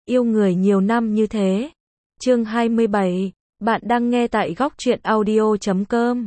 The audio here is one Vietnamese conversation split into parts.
Yêu người nhiều năm như thế. Chương 27. Bạn đang nghe tại góc truyện audio.com.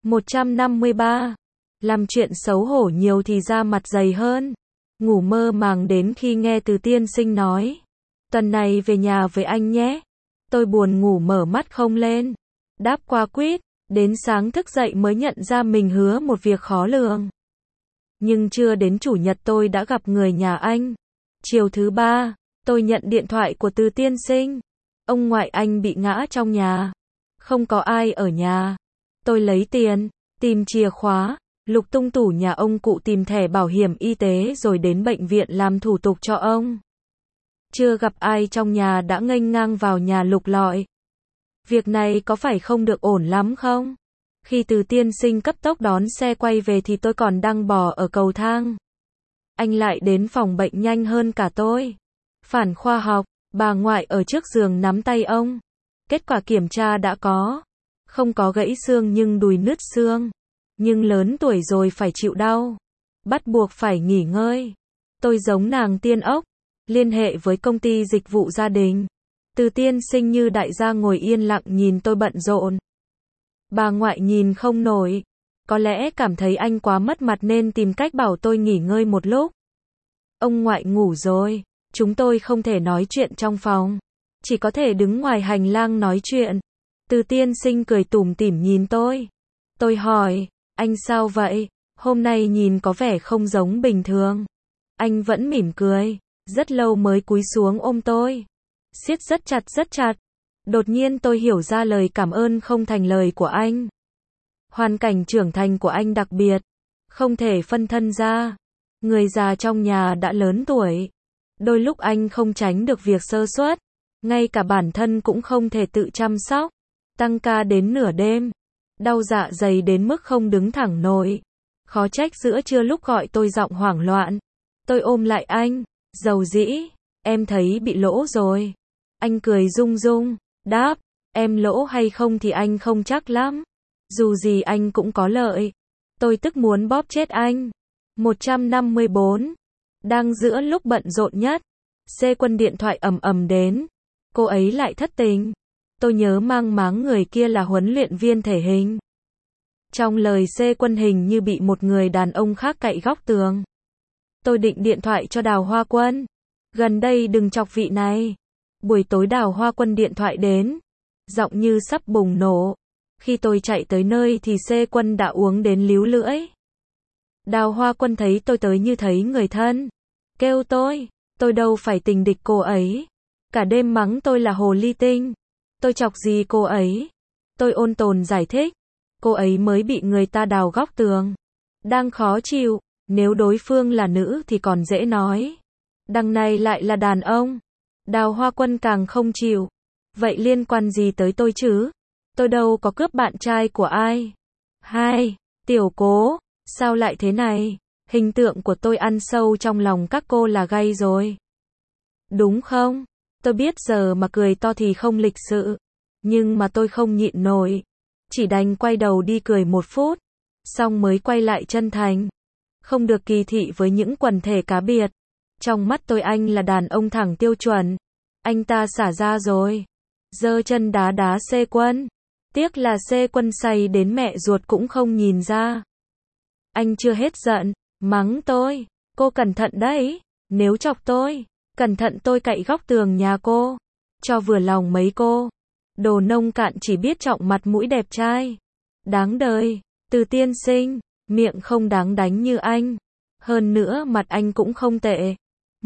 153. Làm chuyện xấu hổ nhiều thì da mặt dày hơn. Ngủ mơ màng đến khi nghe Từ tiên sinh nói. Tuần này về nhà với anh nhé. Tôi buồn ngủ mở mắt không lên. Đáp qua quýt. Đến sáng thức dậy mới nhận ra mình hứa một việc khó lường. Nhưng chưa đến chủ nhật tôi đã gặp người nhà anh. Chiều thứ ba, tôi nhận điện thoại của Từ tiên sinh. Ông ngoại anh bị ngã trong nhà. Không có ai ở nhà. Tôi lấy tiền, tìm chìa khóa, lục tung tủ nhà ông cụ tìm thẻ bảo hiểm y tế rồi đến bệnh viện làm thủ tục cho ông. Chưa gặp ai trong nhà đã nghênh ngang vào nhà lục lọi. Việc này có phải không được ổn lắm không? Khi Từ tiên sinh cấp tốc đón xe quay về thì tôi còn đang bò ở cầu thang. Anh lại đến phòng bệnh nhanh hơn cả tôi. Phản khoa học, bà ngoại ở trước giường nắm tay ông. Kết quả kiểm tra đã có. Không có gãy xương nhưng đùi nứt xương. Nhưng lớn tuổi rồi phải chịu đau. Bắt buộc phải nghỉ ngơi. Tôi giống nàng tiên ốc. Liên hệ với công ty dịch vụ gia đình. Từ tiên sinh như đại gia ngồi yên lặng nhìn tôi bận rộn. Bà ngoại nhìn không nổi. Có lẽ cảm thấy anh quá mất mặt nên tìm cách bảo tôi nghỉ ngơi một lúc. Ông ngoại ngủ rồi. Chúng tôi không thể nói chuyện trong phòng. Chỉ có thể đứng ngoài hành lang nói chuyện. Từ tiên sinh cười tủm tỉm nhìn tôi. Tôi hỏi, anh sao vậy? Hôm nay nhìn có vẻ không giống bình thường. Anh vẫn mỉm cười. Rất lâu mới cúi xuống ôm tôi. Siết rất chặt rất chặt. Đột nhiên tôi hiểu ra lời cảm ơn không thành lời của anh. Hoàn cảnh trưởng thành của anh đặc biệt. Không thể phân thân ra. Người già trong nhà đã lớn tuổi. Đôi lúc anh không tránh được việc sơ suất. Ngay cả bản thân cũng không thể tự chăm sóc. Tăng ca đến nửa đêm. Đau dạ dày đến mức không đứng thẳng nổi. Khó trách giữa trưa lúc gọi tôi giọng hoảng loạn. Tôi ôm lại anh. Dầu dĩ. Em thấy bị lỗ rồi. Anh cười rung rung. Đáp. Em lỗ hay không thì anh không chắc lắm. Dù gì anh cũng có lợi. Tôi tức muốn bóp chết anh. 154. Đang giữa lúc bận rộn nhất. C Quân điện thoại ầm ầm đến. Cô ấy lại thất tình. Tôi nhớ mang máng người kia là huấn luyện viên thể hình. Trong lời C Quân hình như bị một người đàn ông khác cạy góc tường. Tôi định điện thoại cho Đào Hoa Quân. Gần đây đừng chọc vị này. Buổi tối Đào Hoa Quân điện thoại đến. Giọng như sắp bùng nổ. Khi tôi chạy tới nơi thì C Quân đã uống đến líu lưỡi. Đào Hoa Quân thấy tôi tới như thấy người thân. Kêu tôi đâu phải tình địch cô ấy. Cả đêm mắng tôi là hồ ly tinh. Tôi chọc gì cô ấy? Tôi ôn tồn giải thích. Cô ấy mới bị người ta đào góc tường. Đang khó chịu. Nếu đối phương là nữ thì còn dễ nói. Đằng này lại là đàn ông. Đào Hoa Quân càng không chịu. Vậy liên quan gì tới tôi chứ? Tôi đâu có cướp bạn trai của ai. Hai, Tiểu Cố, sao lại thế này? Hình tượng của tôi ăn sâu trong lòng các cô là gay rồi. Đúng không? Tôi biết giờ mà cười to thì không lịch sự. Nhưng mà tôi không nhịn nổi. Chỉ đành quay đầu đi cười một phút. Xong mới quay lại chân thành. Không được kỳ thị với những quần thể cá biệt. Trong mắt tôi anh là đàn ông thẳng tiêu chuẩn. Anh ta xả ra rồi. Giơ chân đá đá C Quân. Tiếc là C Quân say đến mẹ ruột cũng không nhìn ra. Anh chưa hết giận. Mắng tôi. Cô cẩn thận đấy. Nếu chọc tôi. Cẩn thận tôi cạy góc tường nhà cô. Cho vừa lòng mấy cô. Đồ nông cạn chỉ biết trọng mặt mũi đẹp trai. Đáng đời. Từ tiên sinh. Miệng không đáng đánh như anh. Hơn nữa mặt anh cũng không tệ.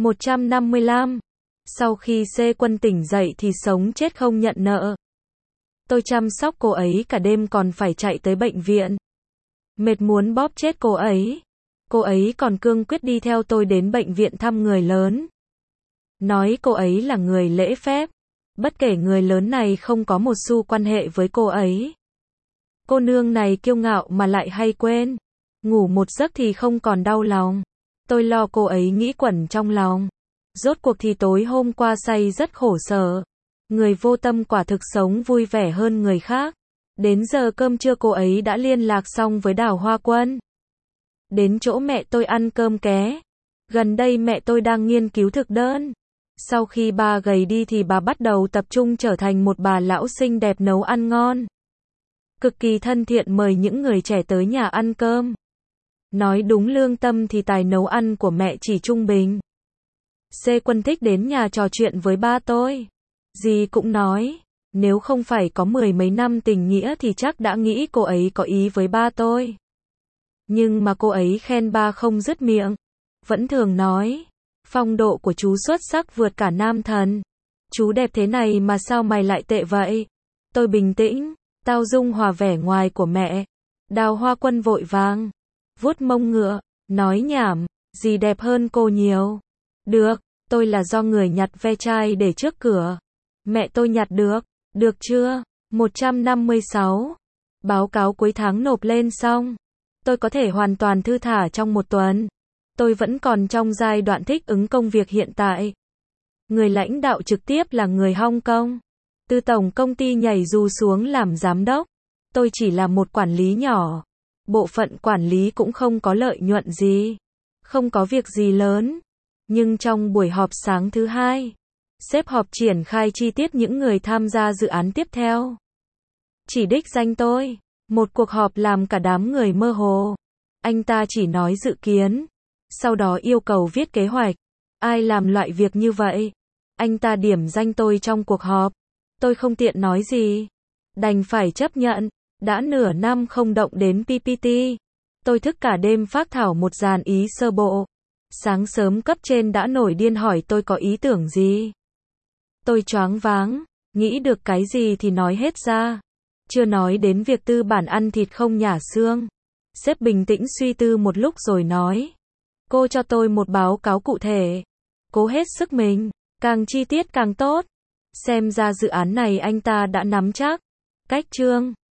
155. Sau khi C Quân tỉnh dậy thì sống chết không nhận nợ. Tôi chăm sóc cô ấy cả đêm còn phải chạy tới bệnh viện. Mệt muốn bóp chết cô ấy. Cô ấy còn cương quyết đi theo tôi đến bệnh viện thăm người lớn. Nói cô ấy là người lễ phép. Bất kể người lớn này không có một xu quan hệ với cô ấy. Cô nương này kiêu ngạo mà lại hay quên. Ngủ một giấc thì không còn đau lòng. Tôi lo cô ấy nghĩ quẩn trong lòng. Rốt cuộc thì tối hôm qua say rất khổ sở. Người vô tâm quả thực sống vui vẻ hơn người khác. Đến giờ cơm trưa cô ấy đã liên lạc xong với Đào Hoa Quân. Đến chỗ mẹ tôi ăn cơm ké. Gần đây mẹ tôi đang nghiên cứu thực đơn. Sau khi ba gầy đi thì bà bắt đầu tập trung trở thành một bà lão xinh đẹp nấu ăn ngon. Cực kỳ thân thiện mời những người trẻ tới nhà ăn cơm. Nói đúng lương tâm thì tài nấu ăn của mẹ chỉ trung bình. C Quân thích đến nhà trò chuyện với ba tôi. Gì cũng nói. Nếu không phải có 10 mấy năm tình nghĩa thì chắc đã nghĩ cô ấy có ý với ba tôi. Nhưng mà cô ấy khen ba không dứt miệng. Vẫn thường nói. Phong độ của chú xuất sắc vượt cả nam thần. Chú đẹp thế này mà sao mày lại tệ vậy? Tôi bình tĩnh. Tao dung hòa vẻ ngoài của mẹ. Đào Hoa Quân vội vàng. Vuốt mông ngựa. Nói nhảm. Gì đẹp hơn cô nhiều. Được. Tôi là do người nhặt ve chai để trước cửa. Mẹ tôi nhặt được. Được chưa? 156. Báo cáo cuối tháng nộp lên xong. Tôi có thể hoàn toàn thư thả trong một tuần. Tôi vẫn còn trong giai đoạn thích ứng công việc hiện tại. Người lãnh đạo trực tiếp là người Hong Kong. Từ tổng công ty nhảy dù xuống làm giám đốc. Tôi chỉ là một quản lý nhỏ. Bộ phận quản lý cũng không có lợi nhuận gì. Không có việc gì lớn. Nhưng trong buổi họp sáng thứ hai, sếp họp triển khai chi tiết những người tham gia dự án tiếp theo. Chỉ đích danh tôi. Một cuộc họp làm cả đám người mơ hồ. Anh ta chỉ nói dự kiến. Sau đó yêu cầu viết kế hoạch. Ai làm loại việc như vậy? Anh ta điểm danh tôi trong cuộc họp. Tôi không tiện nói gì. Đành phải chấp nhận. Đã nửa năm không động đến PPT. Tôi thức cả đêm phác thảo một dàn ý sơ bộ. Sáng sớm cấp trên đã nổi điên hỏi tôi có ý tưởng gì. Tôi choáng váng. Nghĩ được cái gì thì nói hết ra. Chưa nói đến việc tư bản ăn thịt không nhả xương. Sếp bình tĩnh suy tư một lúc rồi nói. Cô cho tôi một báo cáo cụ thể. Cố hết sức mình. Càng chi tiết càng tốt. Xem ra dự án này anh ta đã nắm chắc. Cách chương.